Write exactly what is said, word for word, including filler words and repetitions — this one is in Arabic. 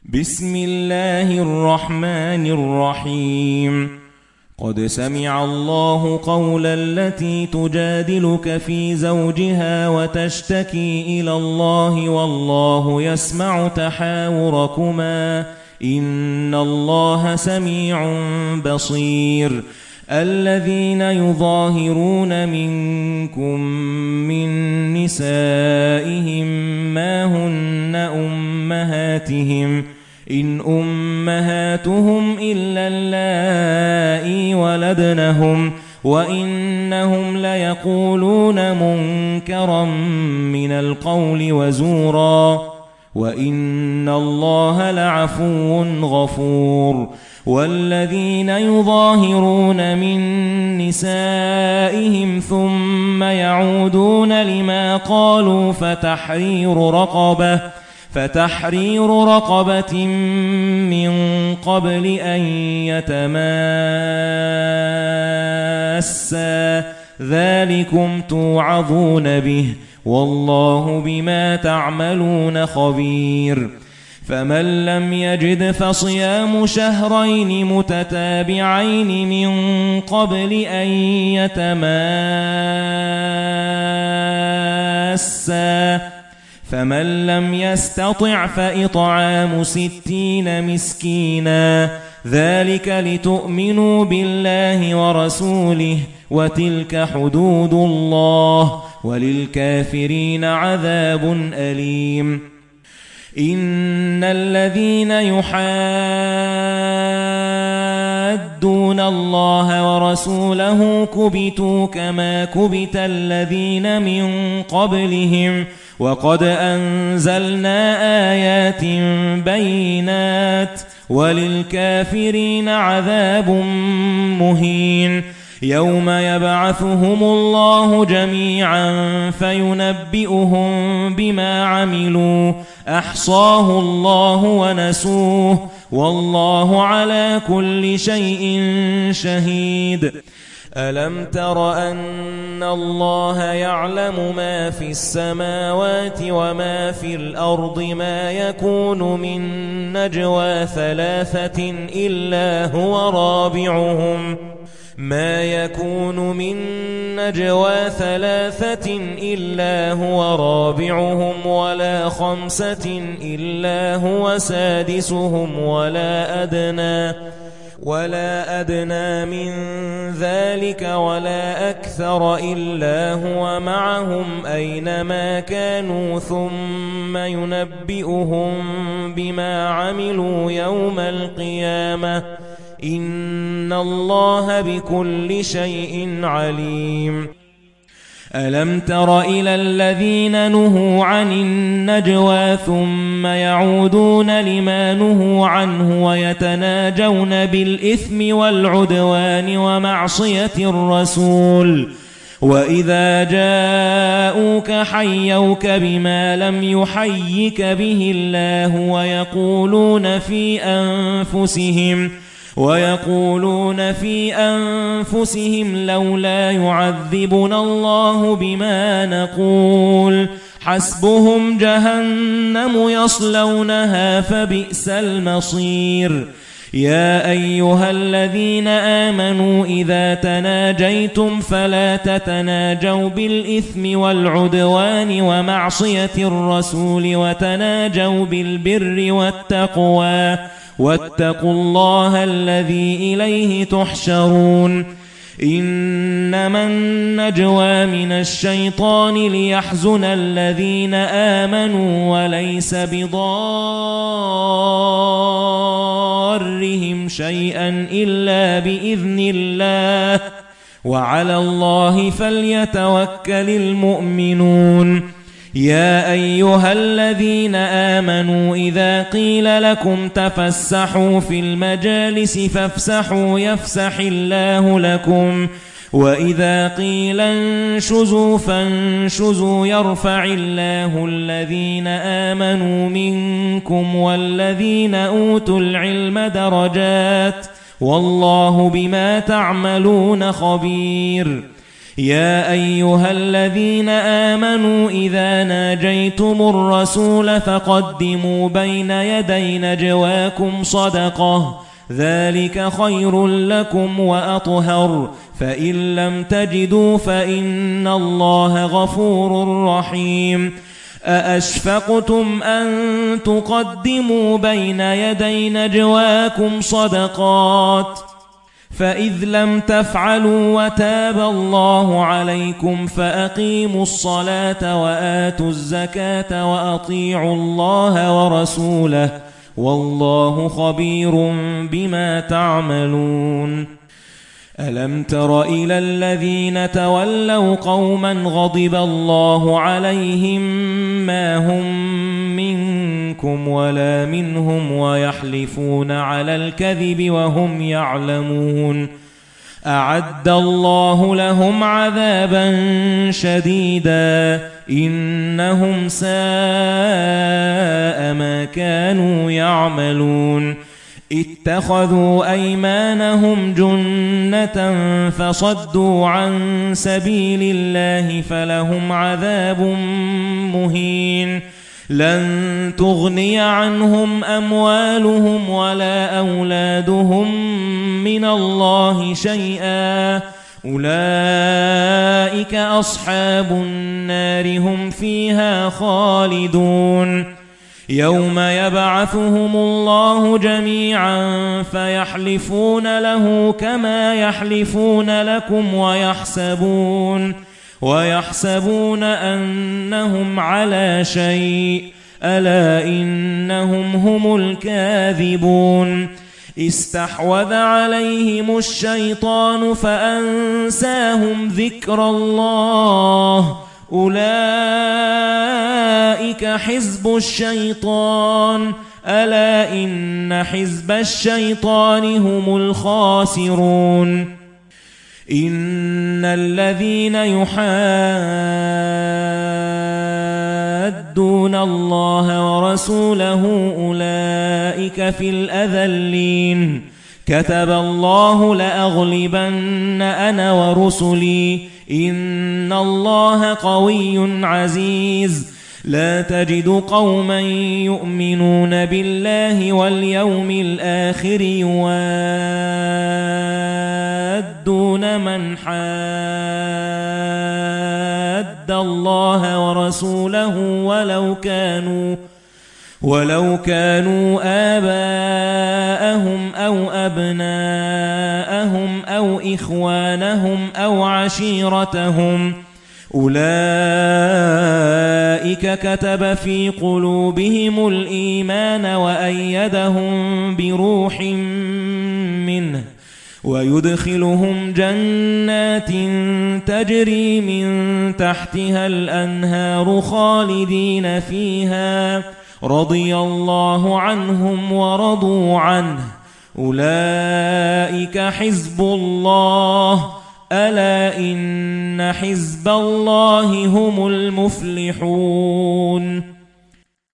بسم الله الرحمن الرحيم قد سمع الله قول التي تجادلك في زوجها وتشتكي إلى الله والله يسمع تحاوركما إن الله سميع بصير الذين يظاهرون منكم من نسائهم ما هن أمهاتهم إن أمهاتهم إلا اللائي ولدنهم وإنهم ليقولون منكرا من القول وزورا وإن الله لعفو غفور والذين يظاهرون من نسائهم ثم يعودون لما قالوا فتحرير رقبة فتحرير رقبة من قبل أن يتماسا ذلكم توعظون به والله بما تعملون خبير فمن لم يجد فصيام شهرين متتابعين من قبل أن يتماسا فمن لم يستطع فإطعام ستين مسكينا ذلك لتؤمنوا بالله ورسوله وتلك حدود الله وللكافرين عذاب أليم إن الذين يحادون الله ورسوله كبتوا كما كبت الذين من قبلهم وقد أنزلنا آيات بينات وللكافرين عذاب مهين يوم يبعثهم الله جميعا فينبئهم بما عملوا أحصاه الله ونسوه والله على كل شيء شهيد ألم تر أن الله يعلم ما في السماوات وما في الأرض ما يكون من نجوى ثلاثة إلا هو رابعهم ما يكون من نجوى ثلاثة إلا هو رابعهم ولا خمسة إلا هو سادسهم ولا أدنى ولا أدنى من ذلك ولا أكثر إلا هو معهم أينما كانوا ثم ينبئهم بما عملوا يوم القيامة إن الله بكل شيء عليم ألم تر إلى الذين نهوا عن النجوى ثم يعودون لما نهوا عنه ويتناجون بالإثم والعدوان ومعصية الرسول وإذا جاءوك حيوك بما لم يحيك به الله ويقولون في أنفسهم ويقولون في أنفسهم لولا يعذبنا الله بما نقول حسبهم جهنم يصلونها فبئس المصير يا أيها الذين آمنوا إذا تناجيتم فلا تتناجوا بالإثم والعدوان ومعصية الرسول وتناجوا بالبر والتقوى واتقوا الله الذي إليه تحشرون إنما النجوى من الشيطان ليحزن الذين آمنوا وليس بضارهم شيئا إلا بإذن الله وعلى الله فليتوكل المؤمنون يا أيها الذين آمنوا إذا قيل لكم تفسحوا في المجالس فافسحوا يفسح الله لكم وإذا قيل انشزوا فانشزوا يرفع الله الذين آمنوا منكم والذين أوتوا العلم درجات والله بما تعملون خبير يا أيها الذين آمنوا إذا ناجيتم الرسول فقدموا بين يدي نجواكم صدقة ذلك خير لكم وأطهر فإن لم تجدوا فإن الله غفور رحيم أأشفقتم أن تقدموا بين يدي نجواكم صدقات فإذ لم تفعلوا وتاب الله عليكم فأقيموا الصلاة وآتوا الزكاة وأطيعوا الله ورسوله والله خبير بما تعملون ألم تر إلى الذين تولوا قوما غضب الله عليهم ما هم منكم ولا منهم ويحلفون على الكذب وهم يعلمون أعد الله لهم عذابا شديدا إنهم ساء ما كانوا يعملون اتخذوا أيمانهم جنة فصدوا عن سبيل الله فلهم عذاب مهين لن تغني عنهم أموالهم ولا أولادهم من الله شيئا أولئك أصحاب النار هم فيها خالدون يوم يبعثهم الله جميعا فيحلفون له كما يحلفون لكم ويحسبون ويحسبون أنهم على شيء ألا إنهم هم الكاذبون استحوذ عليهم الشيطان فأنساهم ذكر الله أولئك حزب الشيطان ألا إن حزب الشيطان هم الخاسرون إن الذين يحادون الله ورسوله أولئك في الأذلين كتب الله لأغلبن أنا ورسلي إن الله قوي عزيز لا تجد قوما يؤمنون بالله واليوم الآخر يوادون من حاد الله ورسوله ولو كانوا ولو كانوا آباءهم أو أبناءهم أو إخوانهم أو عشيرتهم أولئك كتب في قلوبهم الإيمان وأيدهم بروح منه ويدخلهم جنات تجري من تحتها الأنهار خالدين فيها رضي الله عنهم ورضوا عنه أولئك حزب الله ألا إن حزب الله هم المفلحون